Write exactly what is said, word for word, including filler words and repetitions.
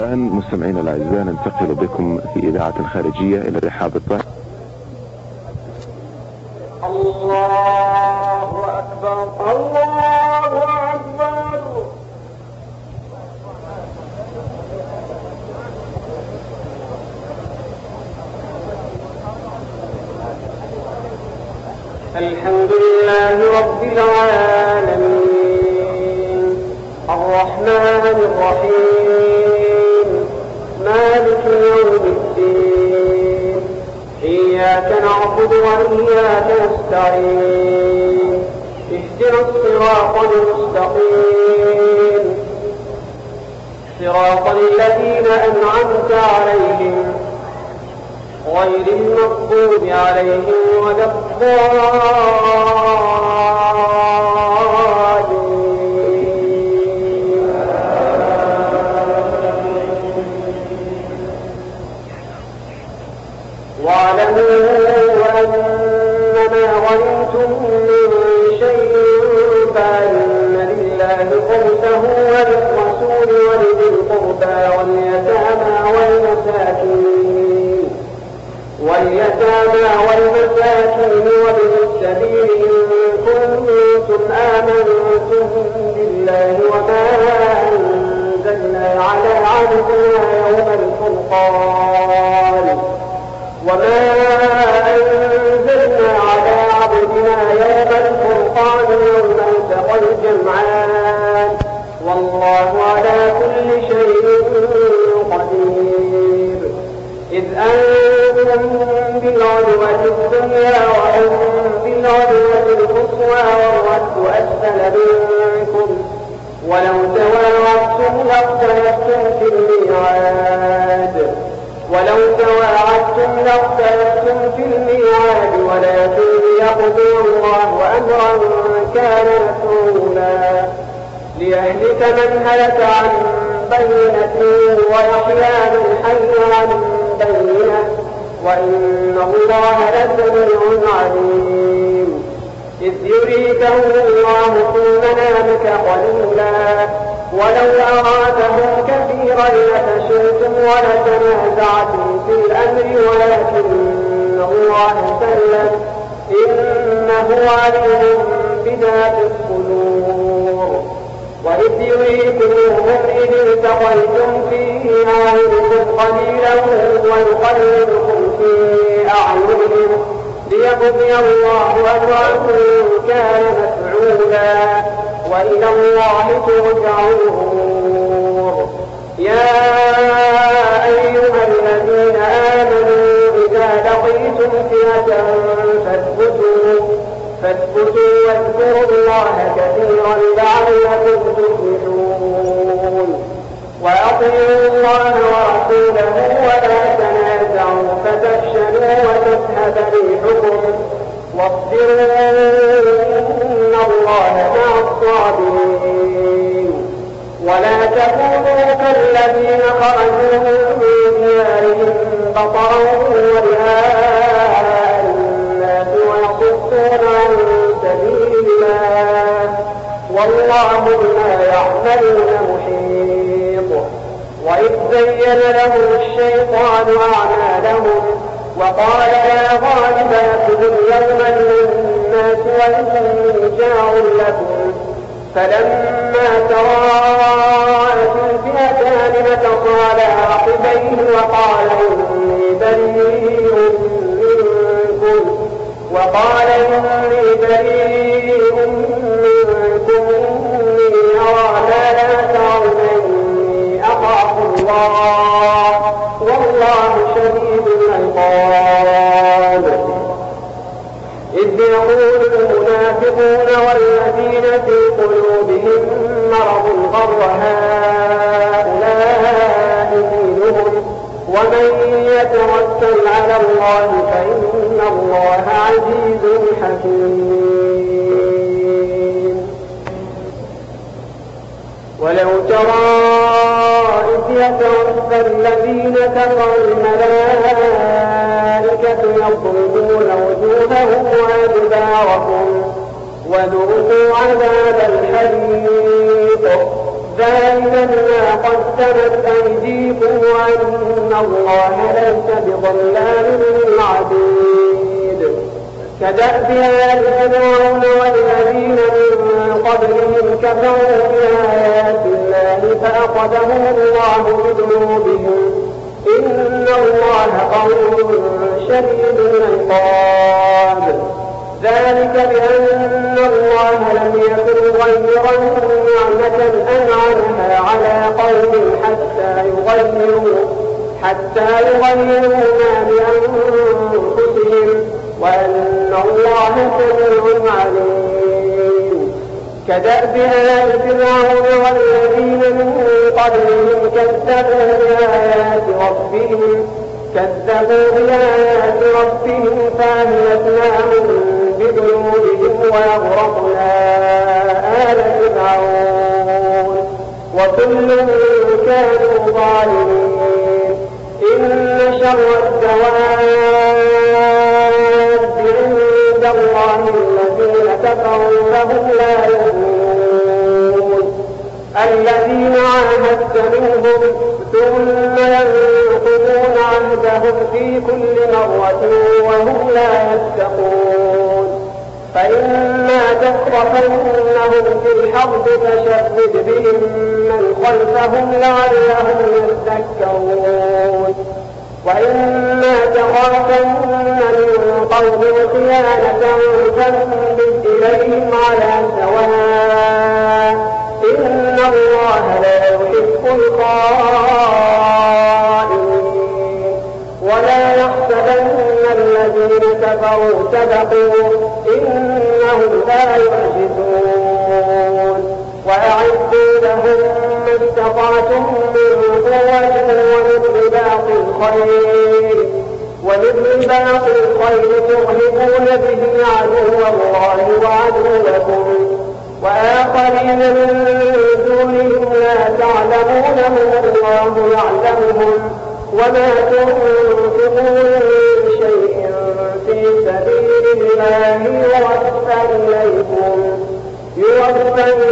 الآن مستمعينا الأعزاء ننتقل بكم في إذاعة خارجية إلى رحاب الطائف. الله أكبر الله أكبر. الحمد لله رب العالمين الرحمن الرحيم مالك يوم الدين إياك نعبد وإياك نستعين اهدنا الصراط المستقيم صراط الذين أنعمت عليهم غير المغضوب عليهم ولا الضالين. واعلموا أنما غنمتم من شيء فأن لله خمسه وللرسول ولذي القربى واليتامى والمساكين واليتامى والمساكين وابن السبيل إن كنتم آمنتم بالله وما أنزلنا على عبدنا يوم الفرقان وما أنزلنا على عبدنا يوم الفرقان يوم التقى الجمعان والله على كل شيء قدير. إذ أنتم بالعدوة الدنيا وهم بالعدوة القصوى والركب أسفل منكم ولو تواعدتم لاختلفتم في الميعاد ولو تواعدتم لاختلفتم في الميعاد ولكن ليقضي الله أمرا كان مفعولا ليهلك من هلك عن بينة ويحيى من حي عن بينة وإن الله لسميع عليم. إذ يريكهم الله في منامك قليلا ولو أرادهم كثيرا لفشلتم ولتنازعتم في الأمر ولكن الله سلم إنه عليم بذات الصدور. وإذ يريكموهم إذ التقيتم في أعينكم قليلا ويقللكم في أعينهم ليقضي الله أمرا كان مفعولا وإلى الله ترجع الأمور. يا أيها الذين آمنوا إذا لقيتم فئة فاثبتوا فاثبتوا واذكروا الله كثيرا لعلكم تفلحون. وأطيعوا الله ورسوله ولا تنازعوا فتفشلوا وتذهب ريحكم واصبروا إن الله مع الصابرين. ولا تكونوا كالذين خرجوا من ديارهم بطرا ورئاء الناس ويصدون عن سبيل الله والله بما يعملون محيط. وإذ زين لهم الشيطان أعمالهم وقال لا غالب لكم اليوم من الناس وإني جار لكم فلما تراءت الفئتان نكص على عقبيه وقال إني بريء منكم وقال إني بريء منكم إني أرى ما لا ترون إني أخاف الله والله شديد العقاب. إذ يقول المنافقون والذين في قلوبهم مرض غر هؤلاء دينهم ومن يتوكل على الله فإن الله عزيز حكيم. ولو ترى إذ يتوفى الذين كفروا الملائكة يضربون وجوههم وأدبارهم وذوقوا عذاب الحريق ذلك بما قدمت أيديكم وأن الله ليس بظلام للعبيد. كدأب آل فرعون والذين من قبلهم كفروا بآيات الله فأخذهم الله بذنوبهم إن الله قوي شديد العقاب. ذلك بأن الله لم يكن غيرا نعمة أنعمها على قوم حتى يغيروا حتى يغيروا ما بأنفسهم وأن الله سميع عليم. كدأب آل فرعون والذين من قبلهم كذبوا بآيات ربهم كذبوا بآيات ربهم فأهلكناهم بذنوبهم وأغرقنا آل فرعون وكل كانوا ظالمين. إن شر الدواب عند الله الذين كفروا فهم لا يؤمنون. الذين عاهدت منهم ثم ينقضون عهدهم في كل مرة وهم لا يتقون. فإما تثقفنهم في الحرب فشدد بهم من خلفهم لعلهم يذكرون. وإما تخافن من قوم خيانة فانبذ إليهم على سواء إن الله لا يحب الخائنين. ولا يحسبن الذين كفروا سبقوا إنهم لا يعجزون. وأعدوا لهم ما استطعتم من قوة ومن رباط الخيل ومن رباط الخيل ترهبون به عدو الله وعدوكم وآخرين من دونهم لا تعلمونهم الله يعلمهم وما تنفقوا من شيء في سبيل الله يوفى إليكم يوفى